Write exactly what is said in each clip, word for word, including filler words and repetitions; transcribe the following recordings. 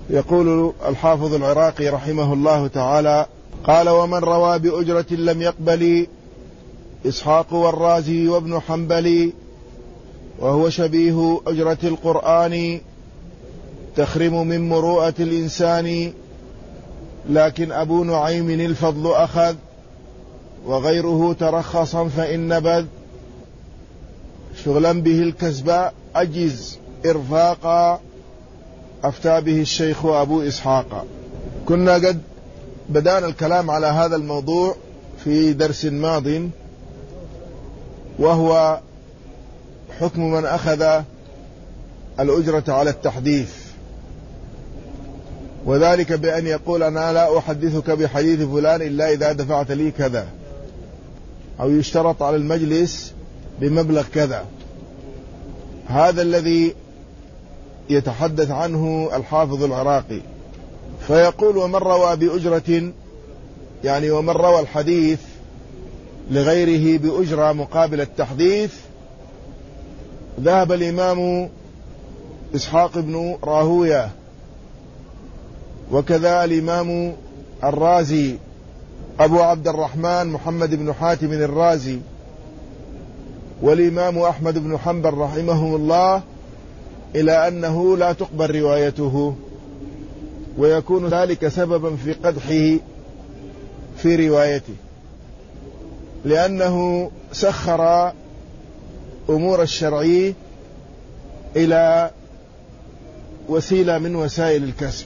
يقول الحافظ العراقي رحمه الله تعالى: قال: ومن روى بأجرة لم يقبل إسحاق والرازي وابن حنبل، وهو شبيه أجرة القرآن، تخرم من مروءة الإنسان، لكن أبو نعيم الفضل أخذ، وغيره ترخصا فإن نبذ، شغلا به الكسب أجز إرفاقا، أفتى به الشيخ أبو إسحاق. كنا قد بدأنا الكلام على هذا الموضوع في درس ماض، وهو حكم من أخذ الأجرة على التحديث، وذلك بأن يقول: أنا لا أحدثك بحديث فلان إلا إذا دفعت لي كذا، أو يشترط على المجلس بمبلغ كذا. هذا الذي يتحدث عنه الحافظ العراقي، فيقول: ومن روى بأجرة، يعني ومن روى الحديث لغيره بأجرة مقابل التحديث. ذهب الإمام إسحاق بن راهوية، وكذا الإمام الرازي أبو عبد الرحمن محمد بن حاتم الرازي، والإمام أحمد بن حنبل رحمه الله، إلى أنه لا تقبل روايته، ويكون ذلك سببا في قدحه في روايته، لأنه سخر أمور الشرعي إلى وسيلة من وسائل الكسب،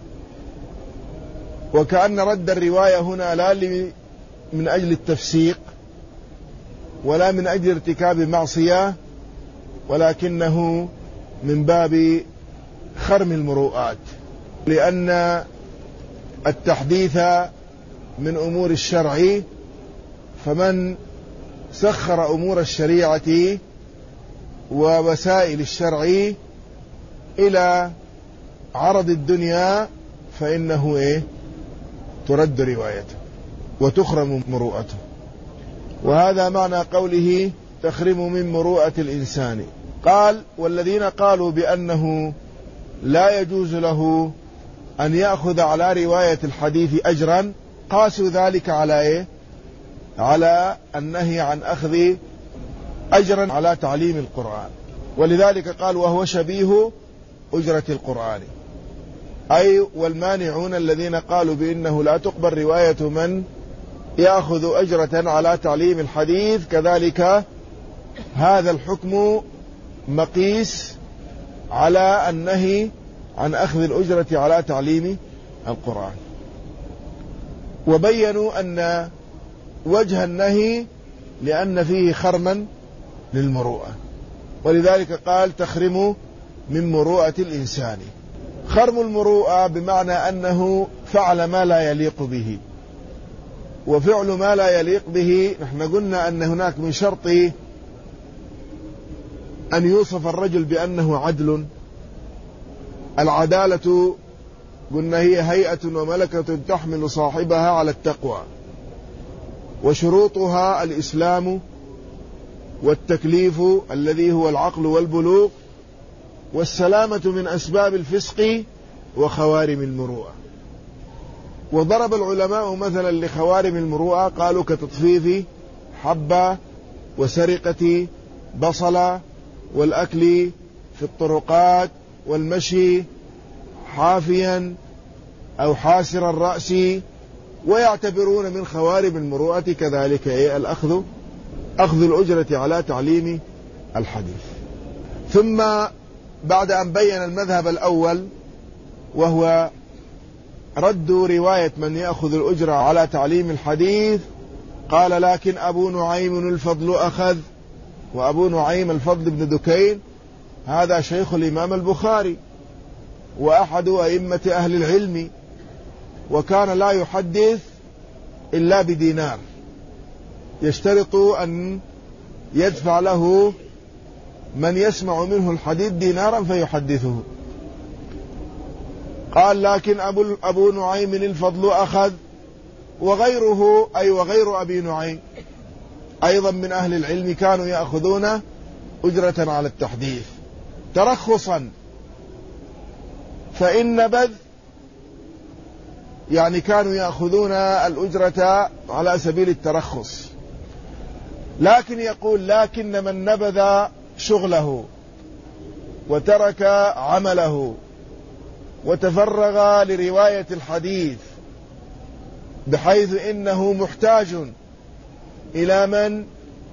وكأن رد الرواية هنا لا من أجل التفسيق ولا من أجل ارتكاب معصية، ولكنه من باب خرم المروءات، لأن التحديث من أمور الشرع، فمن سخر أمور الشريعة ووسائل الشرع إلى عرض الدنيا فإنه إيه؟ ترد روايته وتخرم مروءته. وهذا معنى قوله: تخرم من مروءة الإنسان. قال: والذين قالوا بأنه لا يجوز له أن يأخذ على رواية الحديث أجرا، قاسوا ذلك على إيه؟ على النهي عن أخذ أجرا على تعليم القرآن، ولذلك قال: وهو شبيه أجرة القرآن، أي والمانعون الذين قالوا بأنه لا تقبل رواية من يأخذ أجرة على تعليم الحديث، كذلك هذا الحكم مقيس على النهي عن أخذ الأجرة على تعليم القرآن. وبينوا أن وجه النهي لأن فيه خرما للمروءة، ولذلك قال: تخرم من مروءة الإنسان. خرم المروءة بمعنى أنه فعل ما لا يليق به، وفعل ما لا يليق به نحن قلنا أن هناك من شرط أن يوصف الرجل بأنه عدل. العدالة قلنا هي هيئة وملكة تحمل صاحبها على التقوى، وشروطها الإسلام والتكليف الذي هو العقل والبلوغ، والسلامة من أسباب الفسق وخوارم المروءة. وضرب العلماء مثلا لخوارم المروءة، قالوا: كتطفيف حبة، وسرقة بصلة، والأكل في الطرقات، والمشي حافيا أو حاسر الرأس. ويعتبرون من خوارم المروءة كذلك إيه؟ الأخذ أخذ الأجرة على تعليم الحديث. ثم بعد أن بين المذهب الأول وهو رد رواية من يأخذ الأجرة على تعليم الحديث، قال: لكن أبو نعيم الفضل أخذ. وأبو نعيم الفضل بن دكين هذا شيخ الإمام البخاري وأحد أئمة أهل العلم، وكان لا يحدث إلا بدينار، يشترط أن يدفع له من يسمع منه الحديث دينارا فيحدثه. قال: لكن أبو, أبو نعيم الفضل أخذ، وغيره أي وغير أبي نعيم أيضا من أهل العلم كانوا يأخذون أجرة على التحديث ترخصا، فإن نبذ يعني كانوا يأخذون الأجرة على سبيل الترخص. لكن يقول لكن من نبذ شغله وترك عمله وتفرغ لرواية الحديث بحيث إنه محتاج إلى من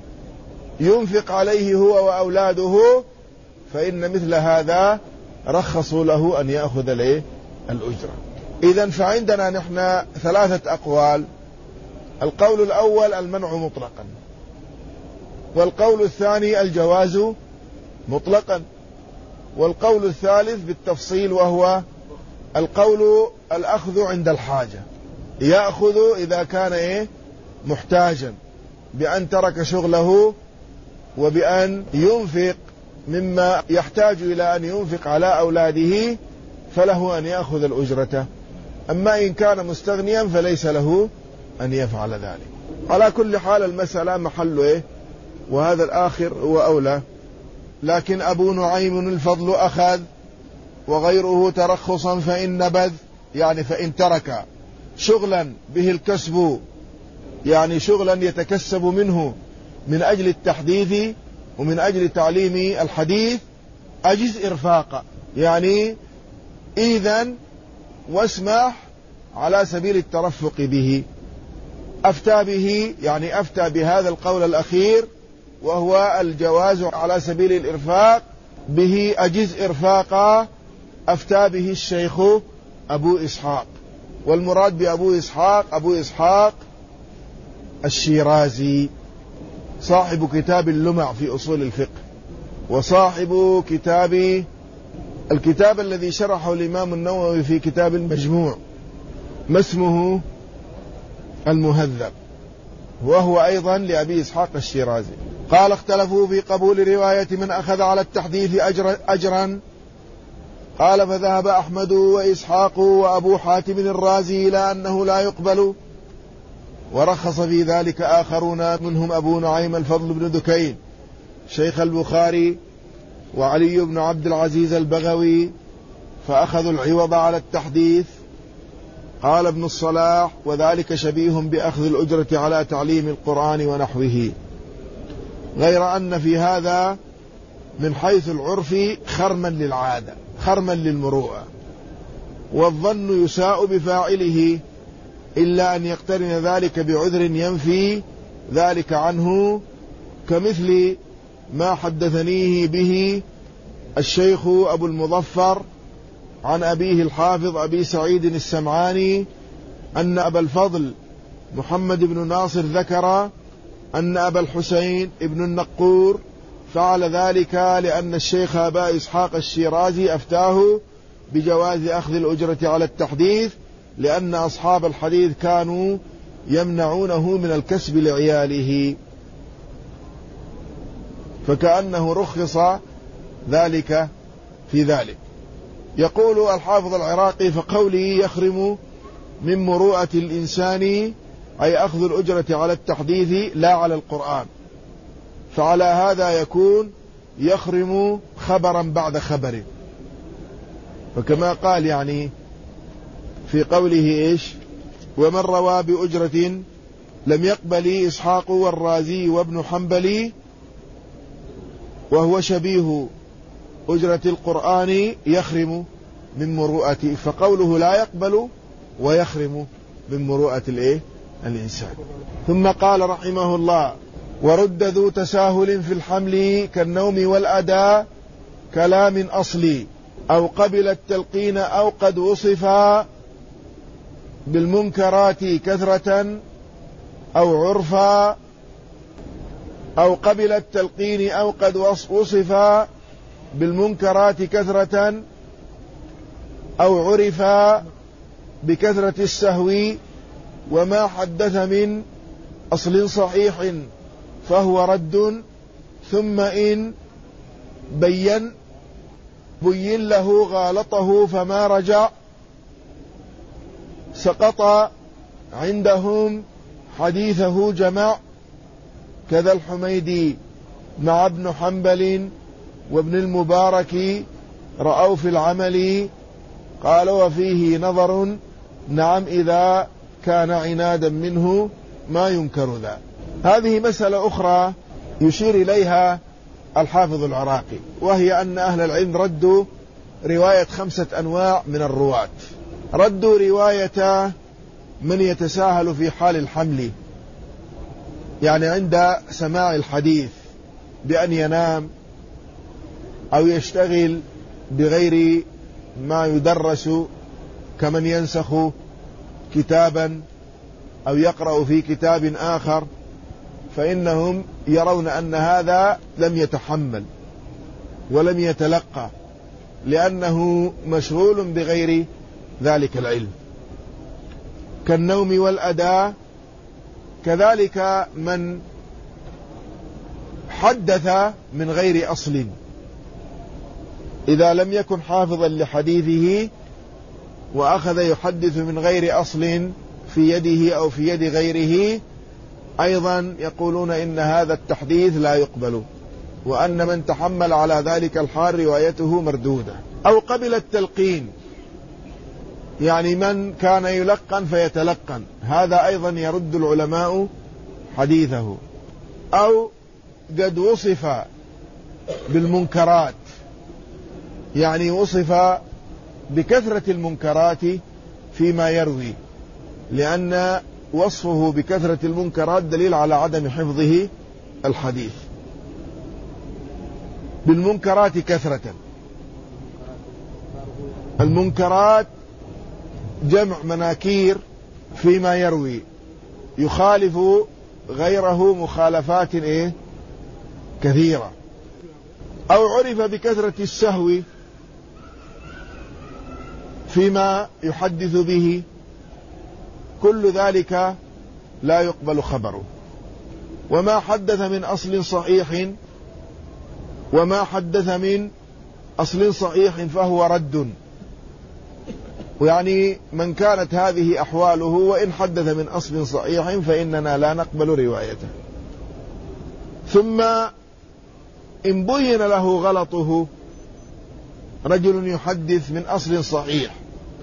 ينفق عليه هو وأولاده، فإن مثل هذا رخصوا له أن يأخذ الأجرة. إذن فعندنا نحن ثلاثة أقوال. القول الأول المنع مطلقا، والقول الثاني الجواز مطلقا، والقول الثالث بالتفصيل وهو القول الأخذ عند الحاجة. يأخذ إذا كان إيه محتاجا بأن ترك شغله وبأن ينفق مما يحتاج إلى أن ينفق على أولاده فله أن يأخذ الأجرة. أما إن كان مستغنيا فليس له أن يفعل ذلك. على كل حال المسألة محله إيه، وهذا الآخر هو أولى. لكن أبو نعيم الفضل أخذ وغيره ترخصا فإن نبذ، يعني فإن ترك شغلا به الكسب، يعني شغلا يتكسب منه من أجل التحديث ومن أجل تعليم الحديث، أجز إرفاقا، يعني إذن واسمح على سبيل الترفق به. أفتى به، يعني أفتى بهذا القول الأخير وهو الجواز على سبيل الإرفاق، به أجز إرفاقا. أفتى به الشيخ أبو إسحاق، والمراد بأبو إسحاق أبو إسحاق الشيرازي صاحب كتاب اللمع في أصول الفقه، وصاحب كتاب الكتاب الذي شرحه الإمام النووي في كتاب المجموع، ما اسمه المهذب، وهو أيضا لأبي إسحاق الشيرازي. قال اختلفوا في قبول رواية من أخذ على التحديث أجر أجرا. قال فذهب أحمد وإسحاق وأبو حاتم الرازي إلى أنه لا يقبل، ورخص في ذلك آخرون منهم أبو نعيم الفضل بن دكين شيخ البخاري وعلي بن عبد العزيز البغوي، فأخذوا العوض على التحديث. قال ابن الصلاح وذلك شبيه بأخذ الأجرة على تعليم القرآن ونحوه، غير أن في هذا من حيث العرف خرما للعادة، خرما للمروءة، والظن يساء بفاعله إلا أن يقترن ذلك بعذر ينفي ذلك عنه، كمثل ما حدثنيه به الشيخ أبو المظفر عن أبيه الحافظ أبي سعيد السمعاني أن أبا الفضل محمد بن ناصر ذكر أن أبا الحسين ابن النقور فعل ذلك لأن الشيخ أبا إسحاق الشيرازي أفتاه بجواز أخذ الأجرة على التحديث، لأن أصحاب الحديث كانوا يمنعونه من الكسب لعياله، فكأنه رخص ذلك في ذلك. يقول الحافظ العراقي فقوله يخرم من مروءة الإنسان أي أخذ الأجرة على التحديث لا على القرآن، فعلى هذا يكون يخرم خبرا بعد خبر، فكما قال يعني في قوله إيش ومن روى بأجرة لم يقبل إسحاق والرازي وابن حنبل وهو شبيه أجرة القرآن يخرم من مروءته، فقوله لا يقبل ويخرم من مروءة الإيه الإنسان. ثم قال رحمه الله ورد ذو تساهل في الحمل كالنوم والأداء كلام أصلي أو قبل التلقين أو قد وصف بالمنكرات كثرة أو عرفا أو قبل التلقين أو قد وصف بالمنكرات كثرة أو عرف بكثرة السهو وما حدث من أصل صحيح فهو رد. ثم إن بين بين له غالطه فما رجع سقط عندهم حديثه جمع، كذا الحميدي مع ابن حنبل وابن المبارك رأوا في العمل. قال وفيه نظر نعم إذا كان عنادا منه ما ينكر ذا. هذه مسألة أخرى يشير إليها الحافظ العراقي، وهي أن أهل العلم ردوا رواية خمسة أنواع من الرواة. ردوا رواية من يتساهل في حال الحمل، يعني عند سماع الحديث بأن ينام أو يشتغل بغير ما يدرس، كمن ينسخ كتابا أو يقرأ في كتاب آخر، فإنهم يرون أن هذا لم يتحمل ولم يتلقى، لأنه مشغول بغير ذلك العلم، كالنوم والأداء. كذلك من حدث من غير أصل، إذا لم يكن حافظا لحديثه وأخذ يحدث من غير أصل في يده أو في يد غيره، أيضا يقولون إن هذا التحديث لا يقبل، وأن من تحمل على ذلك الحال روايته مردودة. أو قبل التلقين، يعني من كان يلقن فيتلقن، هذا أيضا يرد العلماء حديثه. أو قد وصف بالمنكرات، يعني وصف بكثرة المنكرات فيما يروي، لأن وصفه بكثرة المنكرات دليل على عدم حفظه الحديث. بالمنكرات كثرة، المنكرات جمع مناكير فيما يروي، يخالف غيره مخالفات إيه كثيرة. أو عرف بكثرة السهو فيما يحدث به، كل ذلك لا يقبل خبره. وما حدث من أصل صحيح وما حدث من أصل صحيح فهو رد، يعني من كانت هذه أحواله وإن حدث من أصل صحيح فإننا لا نقبل روايته. ثم إن بين له غلطه، رجل يحدث من أصل صحيح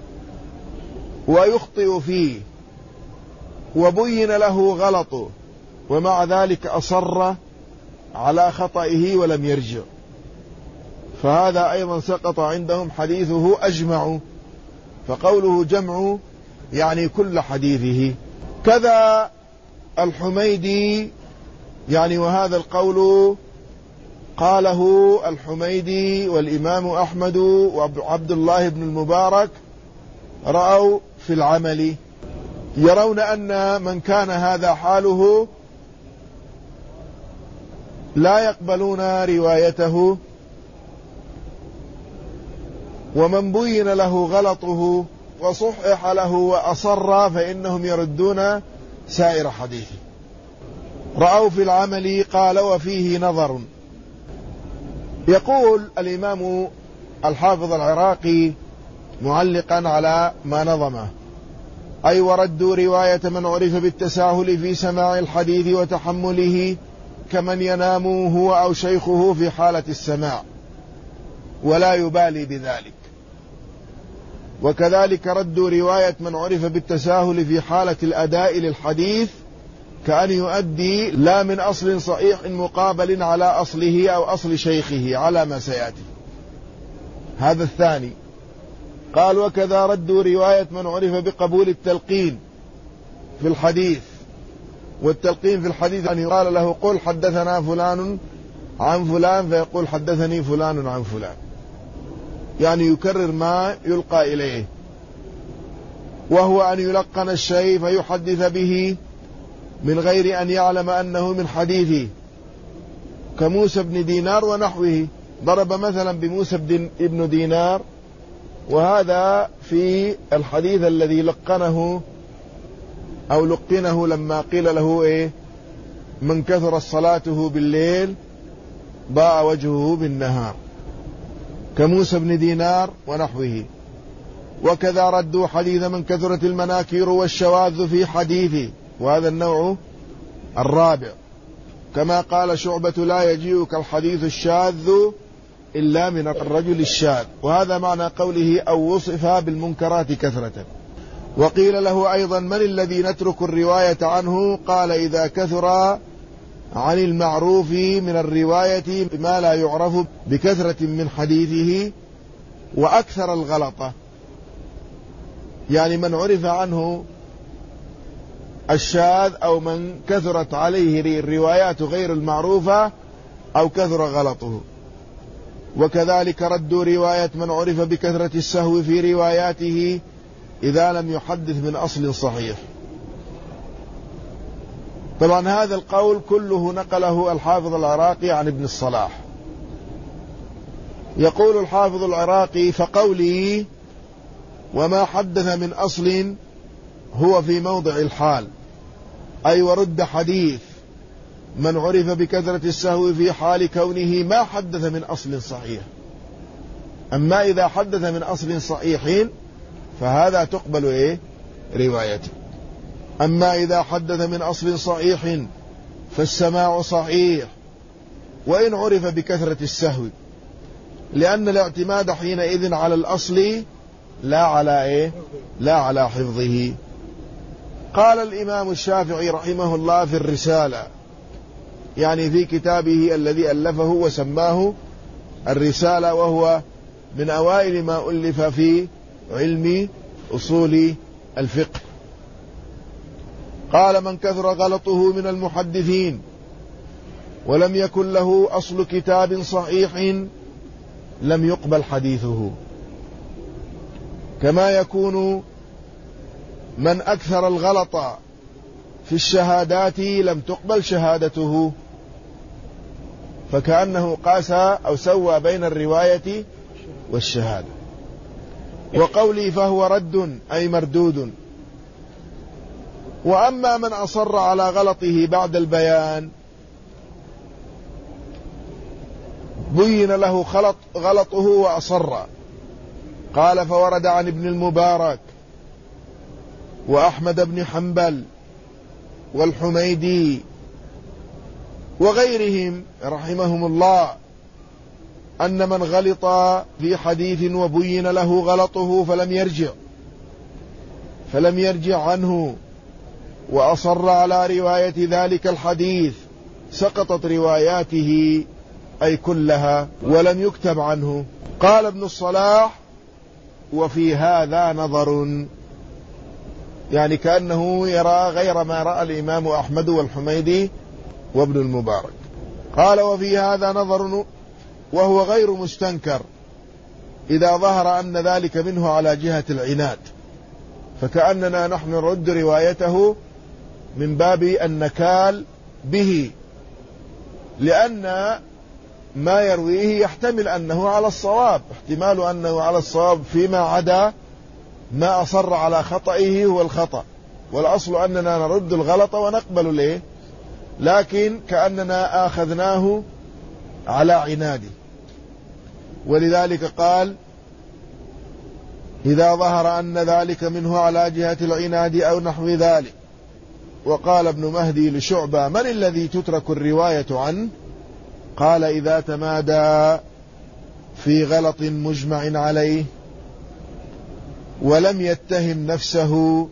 ويخطئ فيه وبين له غلطه، ومع ذلك أصر على خطئه ولم يرجع، فهذا أيضا سقط عندهم حديثه أجمع. فقوله جمع يعني كل حديثه. كذا الحميدي، يعني وهذا القول قاله الحميدي والإمام أحمد وعبد الله بن المبارك، رأوا في العمل، يرون أن من كان هذا حاله لا يقبلون روايته، ومن بين له غلطه وصحح له وأصر فإنهم يردون سائر حديثه. رأوا في العمل، قال وفيه نظر. يقول الإمام الحافظ العراقي معلقا على ما نظمه: أي وردوا رواية من عرف بالتساهل في سماع الحديث وتحمله، كمن ينام هو أو شيخه في حالة السماع ولا يبالي بذلك. وكذلك ردوا رواية من عرف بالتساهل في حالة الأداء للحديث، كأن يؤدي لا من أصل صحيح مقابل على أصله أو أصل شيخه، على ما سيأتي. هذا الثاني. قال وكذا ردوا رواية من عرف بقبول التلقين في الحديث. والتلقين في الحديث أن يقال له قل حدثنا فلان عن فلان، فيقول حدثني فلان عن فلان، يعني يكرر ما يلقى إليه. وهو أن يلقن الشيء فيحدث به من غير أن يعلم أنه من حديثه، كموسى بن دينار ونحوه. ضرب مثلا بموسى بن دينار، وهذا في الحديث الذي لقنه أو لقنه لما قيل له إيه من كثر صلاته بالليل ضاء وجهه بالنهار، كموسى بن دينار ونحوه. وكذا ردوا حديث من كثرت المناكير والشواذ في حديثه، وهذا النوع الرابع، كما قال شعبة لا يجيئك الحديث الشاذ إلا من الرجل الشاذ. وهذا معنى قوله أو وصف بالمنكرات كثرة. وقيل له أيضا: من الذي نترك الرواية عنه؟ قال: إذا كثر عن المعروف من الرواية ما لا يعرف بكثرة من حديثه وأكثر الغلطة، يعني من عرف عنه الشاذ أو من كثرت عليه الروايات غير المعروفة أو كثر غلطه. وكذلك ردوا رواية من عرف بكثرة السهو في رواياته إذا لم يحدث من أصل صحيح. طبعا هذا القول كله نقله الحافظ العراقي عن ابن الصلاح. يقول الحافظ العراقي: فقولي وما حدث من أصل هو في موضع الحال، أي ورد حديث من عرف بكثرة السهو في حال كونه ما حدث من أصل صحيح. أما إذا حدث من أصل صحيح فهذا تقبل إيه روايته. أما إذا حدث من أصل صحيح فالسماع صحيح وإن عرف بكثرة السهو، لأن الاعتماد حينئذ على الأصل لا على إيه لا على حفظه. قال الإمام الشافعي رحمه الله في الرسالة، يعني في كتابه الذي ألفه وسماه الرسالة، وهو من أوائل ما ألف في علم أصول الفقه. قال: من كثر غلطه من المحدثين ولم يكن له أصل كتاب صحيح لم يقبل حديثه، كما يكون من أكثر الغلط في الشهادات لم تقبل شهادته، فكأنه قاس أو سوى بين الرواية والشهادة. وقولي فهو رد أي مردود. وأما من أصر على غلطه بعد البيان بين له غلط غلطه وأصر. قال: فورد عن ابن المبارك وأحمد بن حنبل والحميدي وغيرهم رحمهم الله أن من غلط في حديث وبين له غلطه فلم يرجع فلم يرجع عنه وأصر على رواية ذلك الحديث سقطت رواياته أي كلها ولم يكتب عنه. قال ابن الصلاح: وفي هذا نظر، يعني كأنه يرى غير ما رأى الإمام أحمد والحميدي وابن المبارك. قال: وفي هذا نظر وهو غير مستنكر إذا ظهر أن ذلك منه على جهة العناد، فكأننا نحن نرد روايته من باب النكال به، لأن ما يرويه يحتمل أنه على الصواب، احتمال أنه على الصواب فيما عدا ما أصر على خطئه هو الخطأ، والأصل أننا نرد الغلط ونقبل له، لكن كأننا آخذناه على عناده. ولذلك قال: إذا ظهر أن ذلك منه على جهة العناد أو نحو ذلك. وقال ابن مهدي لشعبة: من الذي تترك الرواية عنه؟ قال: إذا تمادى في غلط مجمع عليه ولم يتهم نفسه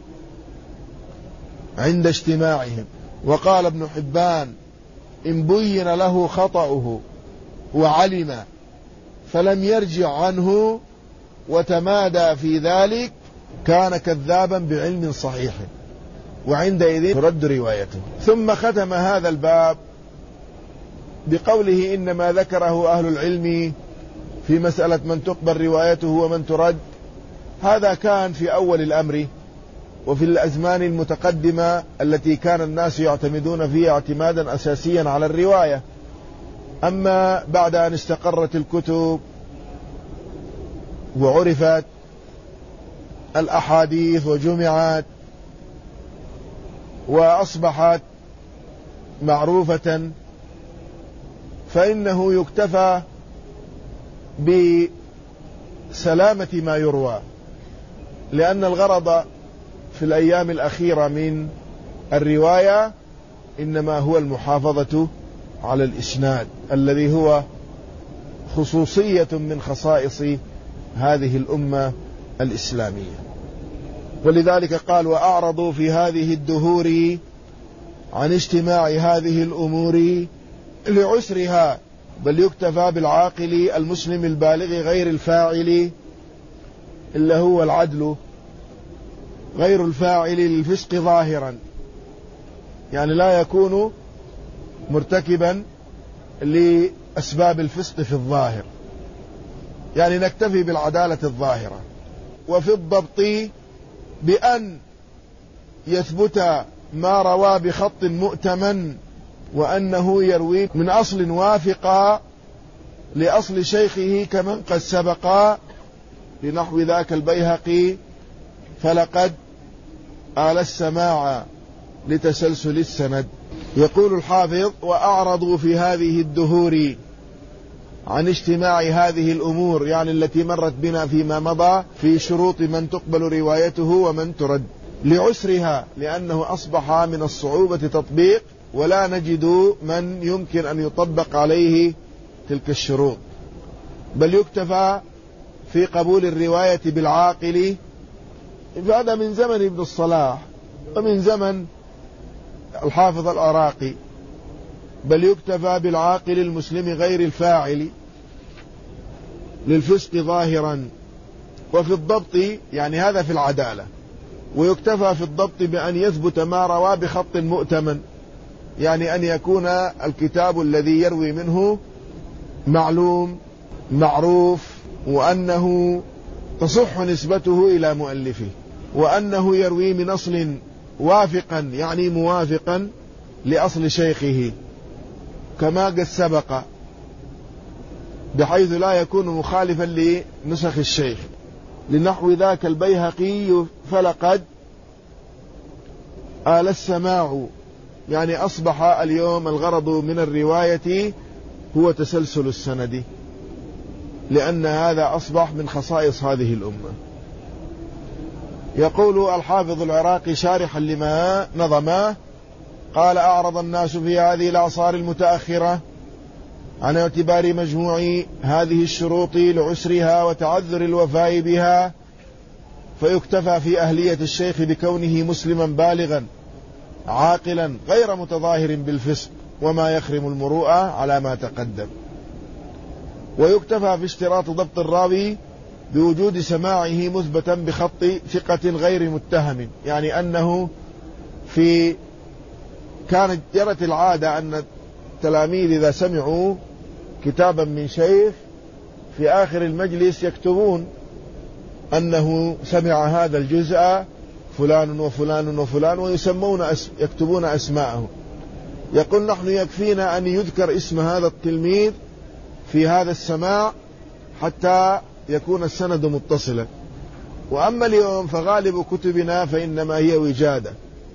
عند اجتماعهم. وقال ابن حبان: إن بين له خطأه وعلم فلم يرجع عنه وتمادى في ذلك كان كذابا بعلم صحيح، وعندئذ ترد روايته. ثم ختم هذا الباب بقوله: إنما ذكره أهل العلم في مسألة من تقبل روايته ومن ترد. هذا كان في أول الأمر وفي الأزمان المتقدمة التي كان الناس يعتمدون فيها اعتمادا أساسيا على الرواية. أما بعد أن استقرت الكتب وعرفت الأحاديث وجمعت وأصبحت معروفة، فإنه يكتفى بسلامة ما يروى، لأن الغرض في الأيام الأخيرة من الرواية إنما هو المحافظة على الإسناد الذي هو خصوصية من خصائص هذه الأمة الإسلامية. ولذلك قال وأعرضوا في هذه الدهور عن اجتماع هذه الأمور لعسرها، بل يكتفى بالعاقل المسلم البالغ غير الفاعل إلا هو العدل، غير الفاعل للفسق ظاهرا، يعني لا يكون مرتكبا لأسباب الفسق في الظاهر، يعني نكتفي بالعدالة الظاهرة. وفي الضبط بأن يثبت ما روى بخط مؤتمن وأنه يروي من أصل وافق لأصل شيخه كمن قد سبق، لنحو ذاك البيهقي فلقد آل السماع لتسلسل السند. يقول الحافظ وأعرضوا في هذه الدهور عن اجتماع هذه الأمور، يعني التي مرت بنا فيما مضى في شروط من تقبل روايته ومن ترد، لعسرها، لأنه أصبح من الصعوبة تطبيق ولا نجد من يمكن أن يطبق عليه تلك الشروط، بل يكتفى في قبول الرواية بالعاقل. هذا من زمن ابن الصلاح ومن زمن الحافظ العراقي، بل يكتفى بالعاقل المسلم غير الفاعل للفسق ظاهرا. وفي الضبط، يعني هذا في العدالة، ويكتفى في الضبط بأن يثبت ما روى بخط مؤتمن، يعني أن يكون الكتاب الذي يروي منه معلوم معروف، وأنه تصح نسبته إلى مؤلفه، وأنه يروي من أصل وافقا، يعني موافقا لأصل شيخه كما قد سبق، بحيث لا يكون مخالفا لنسخ الشيخ، لنحو ذاك البيهقي فلقد آل السماع، يعني أصبح اليوم الغرض من الرواية هو تسلسل السند، لأن هذا أصبح من خصائص هذه الأمة. يقول الحافظ العراقي شارحا لما نظمه قال أعرض الناس في هذه الأعصار المتأخرة عن اعتبار مجموع هذه الشروط لعسرها وتعذر الوفاء بها، فيكتفى في أهلية الشيخ بكونه مسلما بالغا عاقلا غير متظاهر بالفسق وما يخرم المروءة على ما تقدم. ويكتفى في اشتراط ضبط الراوي بوجود سماعه مثبتا بخط ثقة غير متهم، يعني أنه في كانت جرت العادة أن التلاميذ إذا سمعوا كتابا من شيخ في آخر المجلس يكتبون أنه سمع هذا الجزء فلان وفلان وفلان، ويسمون أس يكتبون أسماءه. يقول نحن يكفينا أن يذكر اسم هذا التلميذ في هذا السماع حتى يكون السند متصلا. وأما اليوم فغالب كتبنا فإنما هي وجادة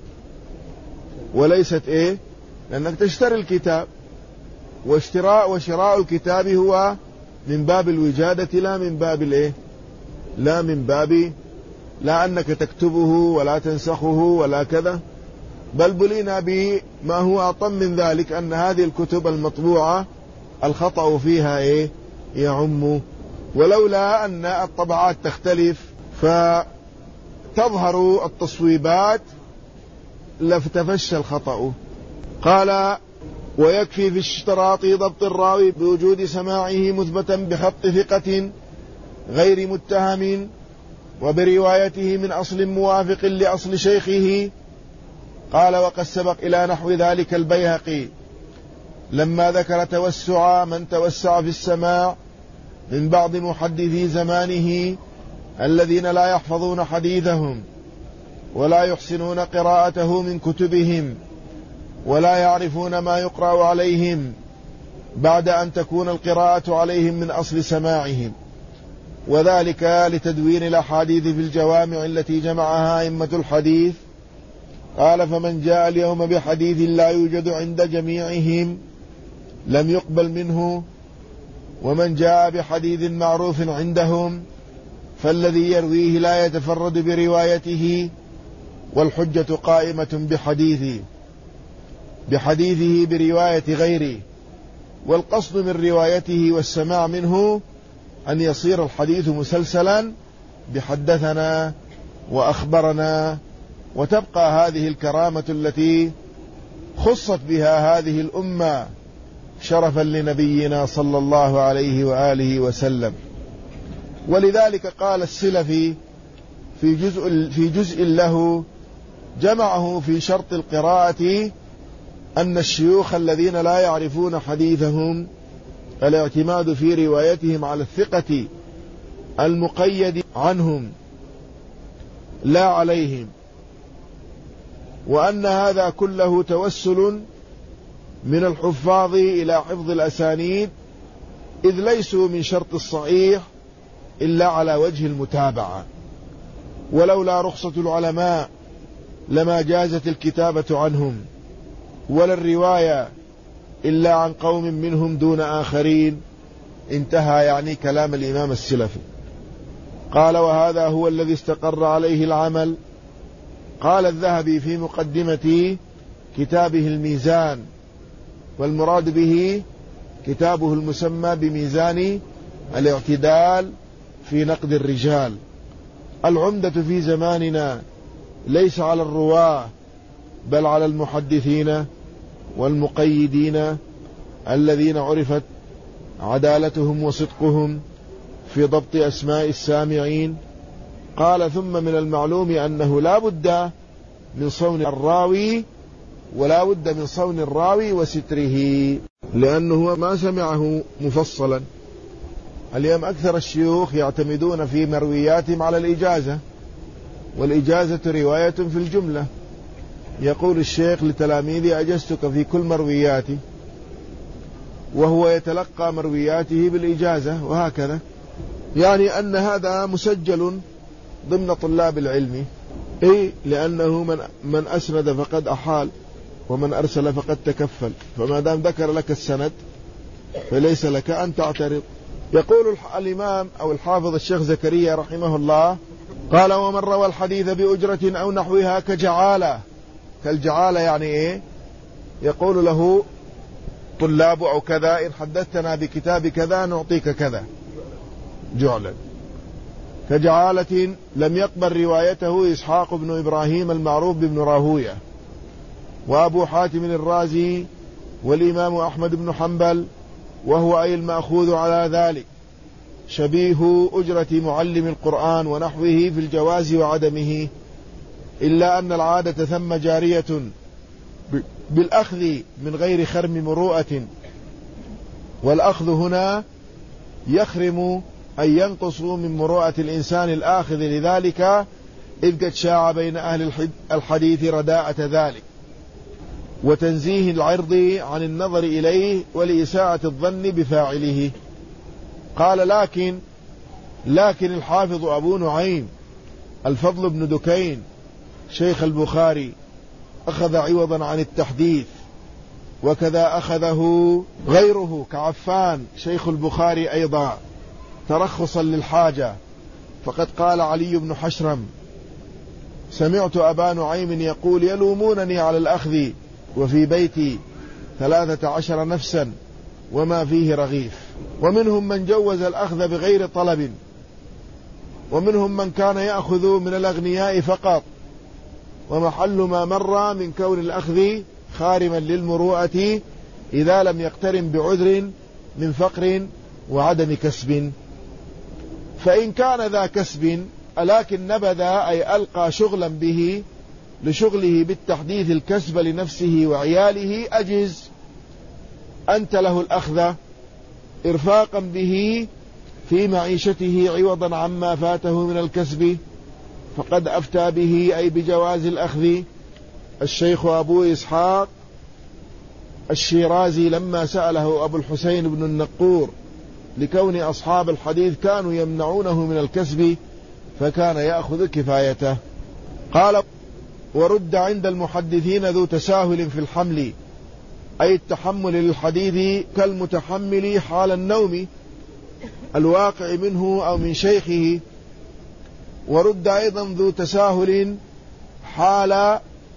وليست إيه، لأنك تشتري الكتاب، واشتراء وشراء الكتاب هو من باب الوجادة لا من باب الإيه، لا من باب لا أنك تكتبه ولا تنسخه ولا كذا، بل بلينا بما هو أطم من ذلك، أن هذه الكتب المطبوعة الخطأ فيها إيه يعم، ولولا أن الطبعات تختلف فتظهر التصويبات لفتفشى الخطأ. قال ويكفي في اشتراط ضبط الراوي بوجود سماعه مثبتا بخط ثقة غير متهم وبروايته من أصل موافق لأصل شيخه. قال وقد سبق إلى نحو ذلك البيهقي لما ذكر توسع من توسع في السماع من بعض محدثي زمانه الذين لا يحفظون حديثهم ولا يحسنون قراءته من كتبهم ولا يعرفون ما يقرأ عليهم بعد أن تكون القراءة عليهم من أصل سماعهم، وذلك لتدوين الأحاديث في الجوامع التي جمعها أئمة الحديث. قال فمن جاء اليوم بحديث لا يوجد عند جميعهم لم يقبل منه، ومن جاء بحديث معروف عندهم فالذي يرويه لا يتفرد بروايته، والحجة قائمة بحديثه بحديثه برواية غيره، والقصد من روايته والسماع منه أن يصير الحديث مسلسلا بحدثنا وأخبرنا، وتبقى هذه الكرامة التي خصت بها هذه الأمة شرفا لنبينا صلى الله عليه وآله وسلم. ولذلك قال السلفي في جزء, في جزء له جمعه في شرط القراءة أن الشيوخ الذين لا يعرفون حديثهم الاعتماد في روايتهم على الثقة المقيد عنهم لا عليهم، وأن هذا كله توسل من الحفاظ إلى حفظ الأسانيد، إذ ليسوا من شرط الصحيح إلا على وجه المتابعة، ولولا رخصة العلماء لما جازت الكتابة عنهم، ولا الرواية إلا عن قوم منهم دون آخرين. انتهى يعني كلام الإمام السلفي. قال: وهذا هو الذي استقر عليه العمل. قال الذهبي في مقدمة كتابه الميزان، والمراد به كتابه المسمى بميزان الاعتدال في نقد الرجال. العمدة في زماننا ليس على الرواة بل على المحدثين والمقيدين الذين عرفت عدالتهم وصدقهم في ضبط أسماء السامعين. قال: ثم من المعلوم أنه لا بد من صون الراوي ولا بد من صون الراوي وستره، لأنه ما سمعه مفصلا. اليوم أكثر الشيوخ يعتمدون في مروياتهم على الإجازة، والإجازة رواية في الجملة. يقول الشيخ لتلاميذه: أجزتك في كل مروياتي، وهو يتلقى مروياته بالإجازة، وهكذا. يعني أن هذا مسجل ضمن طلاب العلم، إيه؟ لأنه من, من أسند فقد أحال، ومن أرسل فقد تكفل، فما دام ذكر لك السند فليس لك أن تعترض. يقول الإمام أو الحافظ الشيخ زكريا رحمه الله: قال: ومن روى الحديث بأجرة أو نحوها كجعالة. كالجعالة يعني إيه؟ يقول له طلاب أو كذا: إن حدثتنا بكتاب كذا نعطيك كذا جعلا. كجعالة لم يقبل روايته إسحاق بن إبراهيم المعروف بن راهوية، وأبو حاتم الرازي، والإمام أحمد بن حنبل، وهو أي المأخوذ على ذلك شبيه أجرة معلم القرآن ونحوه في الجواز وعدمه، إلا أن العادة ثم جارية بالأخذ من غير خرم مروءة، والأخذ هنا يخرم أن ينقص من مروءة الإنسان الآخذ لذلك، إذ قد شاع بين أهل الحديث رداءة ذلك، وتنزيه العرض عن النظر إليه ولإساءة الظن بفاعله. قال: لكن لكن الحافظ أبو نعيم الفضل بن دكين شيخ البخاري أخذ عوضا عن التحديث، وكذا أخذه غيره كعفان شيخ البخاري أيضا ترخصا للحاجة. فقد قال علي بن حشرم: سمعت أبا نعيم يقول: يلومونني على الأخذ وفي بيتي ثلاثة عشر نفسا وما فيه رغيف. ومنهم من جوز الأخذ بغير طلب، ومنهم من كان يأخذ من الأغنياء فقط، ومحل ما مر من كون الأخذ خارما للمروءة إذا لم يقترن بعذر من فقر وعدم كسب. فإن كان ذا كسب لكن نبذ أي ألقى شغلا به لشغله بالتحديث الكسب لنفسه وعياله، أجز أنت له الأخذ إرفاقا به في معيشته عوضا عما فاته من الكسب. فقد أفتى به أي بجواز الأخذ الشيخ أبو إسحاق الشيرازي لما سأله أبو الحسين بن النقور لكون أصحاب الحديث كانوا يمنعونه من الكسب فكان يأخذ كفايته. قال: ورد عند المحدثين ذو تساهل في الحمل، أي التحمل للحديث كالمتحمل حال النوم الواقع منه أو من شيخه. ورد أيضا ذو تساهل حال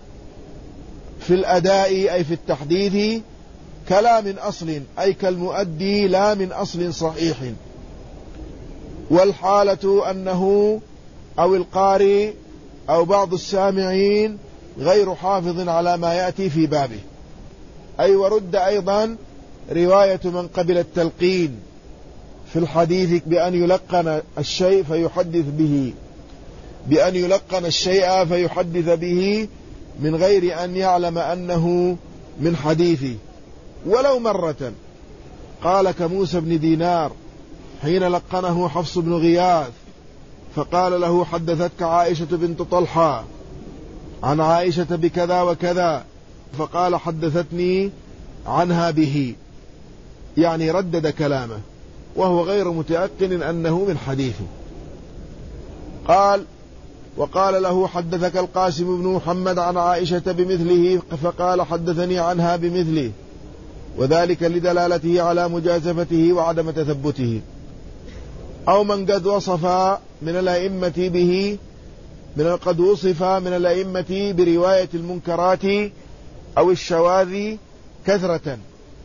في الأداء أي في التحديث كلا من أصل، أي كالمؤدي لا من أصل صحيح. والحالة أنه أو القارئ أو بعض السامعين غير حافظ على ما يأتي في بابه. أي ورد أيضا رواية من قبل التلقين في الحديث بأن يلقن الشيء فيحدث به بأن يلقن الشيء فيحدث به من غير أن يعلم أنه من حديثه ولو مرة. قال كموسى بن دينار حين لقنه حفص بن غياث فقال له حدثتك عائشة بنت طلحة عن عائشة بكذا وكذا، فقال حدثتني عنها به، يعني ردد كلامه وهو غير متيقن أنه من حديثه. قال وقال له حدثك القاسم بن محمد عن عائشة بمثله، فقال حدثني عنها بمثله، وذلك لدلالته على مجازفته وعدم تثبته. أو من قد وصف من الأئمة به من قد وصف من الأئمة برواية المنكرات أو الشواذ كثرة،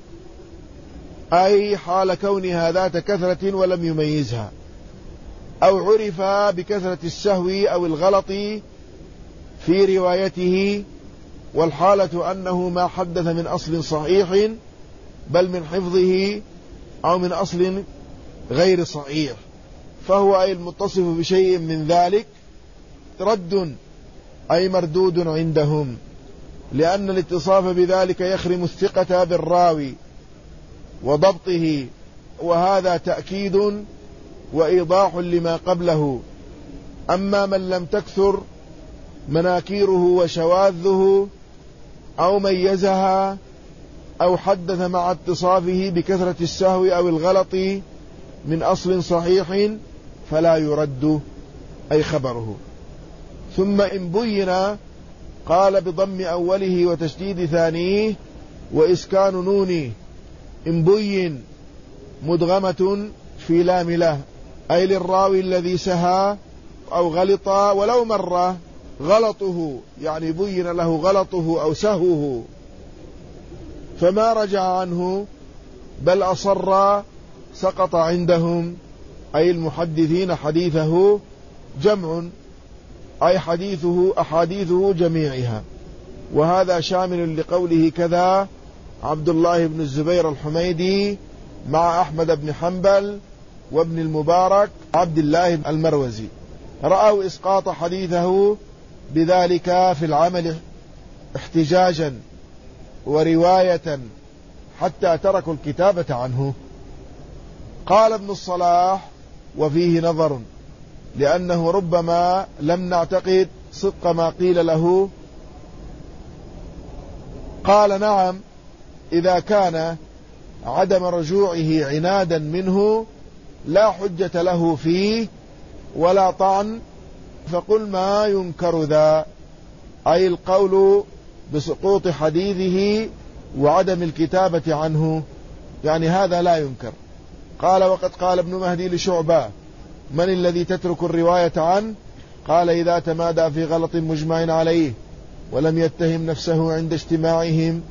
أي حال كونها ذات كثرة ولم يميزها، أو عرف بكثرة السهو أو الغلط في روايته، والحالة أنه ما حدث من أصل صحيح بل من حفظه أو من أصل غير صحيح، فهو أي المتصف بشيء من ذلك رد أي مردود عندهم، لأن الاتصاف بذلك يخرم الثقة بالراوي وضبطه، وهذا تأكيد وإيضاح لما قبله. أما من لم تكثر مناكيره وشواذه أو ميزها أو حدث مع اتصافه بكثرة السهو أو الغلط من أصل صحيح فلا يرد أي خبره. ثم إن بين قال بضم أوله وتشديد ثانيه وإسكان نونه، إن بين مدغمة في لام له، أي للراوي الذي سها أو غلط ولو مرة غلطه، يعني بين له غلطه أو سهوه فما رجع عنه بل أصر سقط عندهم، أي المحدثين حديثه جمع، أي حديثه أحاديثه جميعها. وهذا شامل لقوله كذا عبد الله بن الزبير الحميدي مع أحمد بن حنبل وابن المبارك عبد الله المروزي رأوا إسقاط حديثه بذلك في العمل احتجاجا ورواية حتى تركوا الكتابة عنه. قال ابن الصلاح وفيه نظر، لأنه ربما لم نعتقد صدق ما قيل له. قال نعم، إذا كان عدم رجوعه عنادا منه لا حجة له فيه ولا طعن، فقل ما ينكر ذا، أي القول بسقوط حديثه وعدم الكتابة عنه، يعني هذا لا ينكر. قال وقد قال ابن مهدي لشعبة من الذي تترك الرواية عنه؟ قال إذا تمادى في غلط مجمع عليه ولم يتهم نفسه عند اجتماعهم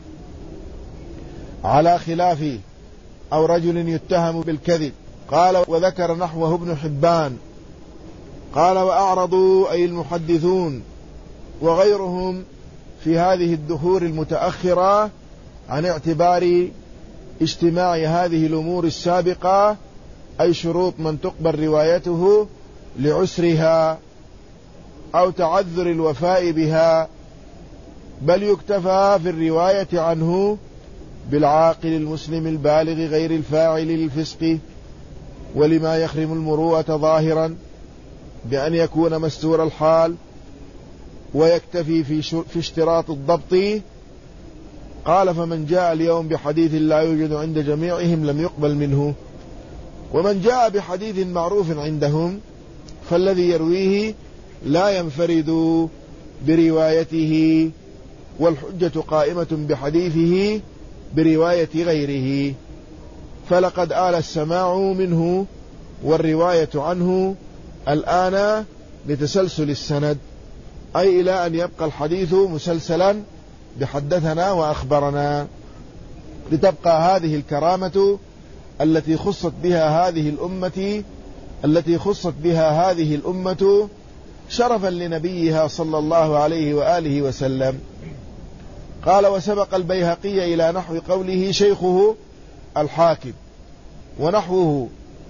على خلافه، أو رجل يتهم بالكذب. قال وذكر نحوه ابن حبان. قال وأعرضوا أي المحدثون وغيرهم في هذه الدهور المتأخرة عن اعتبار اجتماع هذه الأمور السابقة، أي شروط من تقبل روايته لعسرها أو تعذر الوفاء بها، بل يكتفى في الرواية عنه بالعاقل المسلم البالغ غير الفاعل للفسق ولما يخرم المروءة ظاهرا بأن يكون مستور الحال، ويكتفي في, في اشتراط الضبط. قال فمن جاء اليوم بحديث لا يوجد عند جميعهم لم يقبل منه، ومن جاء بحديث معروف عندهم فالذي يرويه لا ينفرد بروايته، والحجة قائمة بحديثه برواية غيره. فلقد آل السماع منه والرواية عنه الآن لتسلسل السند، أي إلى أن يبقى الحديث مسلسلا بحدثنا وأخبرنا، لتبقى هذه الكرامة التي خصت بها هذه الأمة التي خصت بها هذه الأمة شرفا لنبيها صلى الله عليه وآله وسلم. قال: وسبق البيهقي إلى نحو قوله شيخه الحاكم ونحوه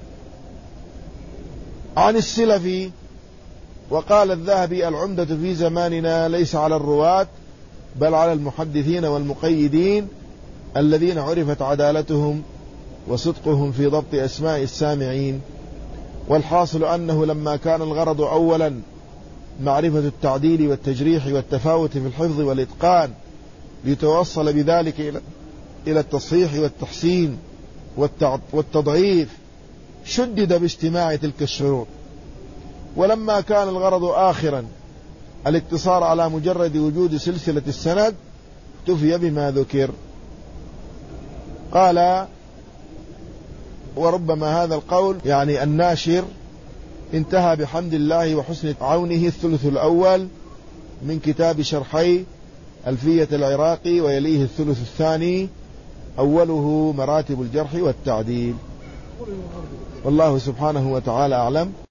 عن السلفي. وقال الذهبي: العمدة في زماننا ليس على الرواة بل على المحدثين والمقيدين الذين عرفت عدالتهم وصدقهم في ضبط أسماء السامعين. والحاصل أنه لما كان الغرض أولا معرفة التعديل والتجريح والتفاوت في الحفظ والإتقان ليتوصل بذلك إلى التصحيح والتحسين والتضعيف، شدد باجتماع تلك الشروط. ولما كان الغرض آخرا الاقتصار على مجرد وجود سلسلة السند اكتفي بما ذكر. قال: وربما هذا القول يعني الناشر انتهى بحمد الله وحسن عونه الثلث الأول من كتاب شرحي ألفية العراقي، ويليه الثلث الثاني أوله مراتب الجرح والتعديل. والله سبحانه وتعالى أعلم.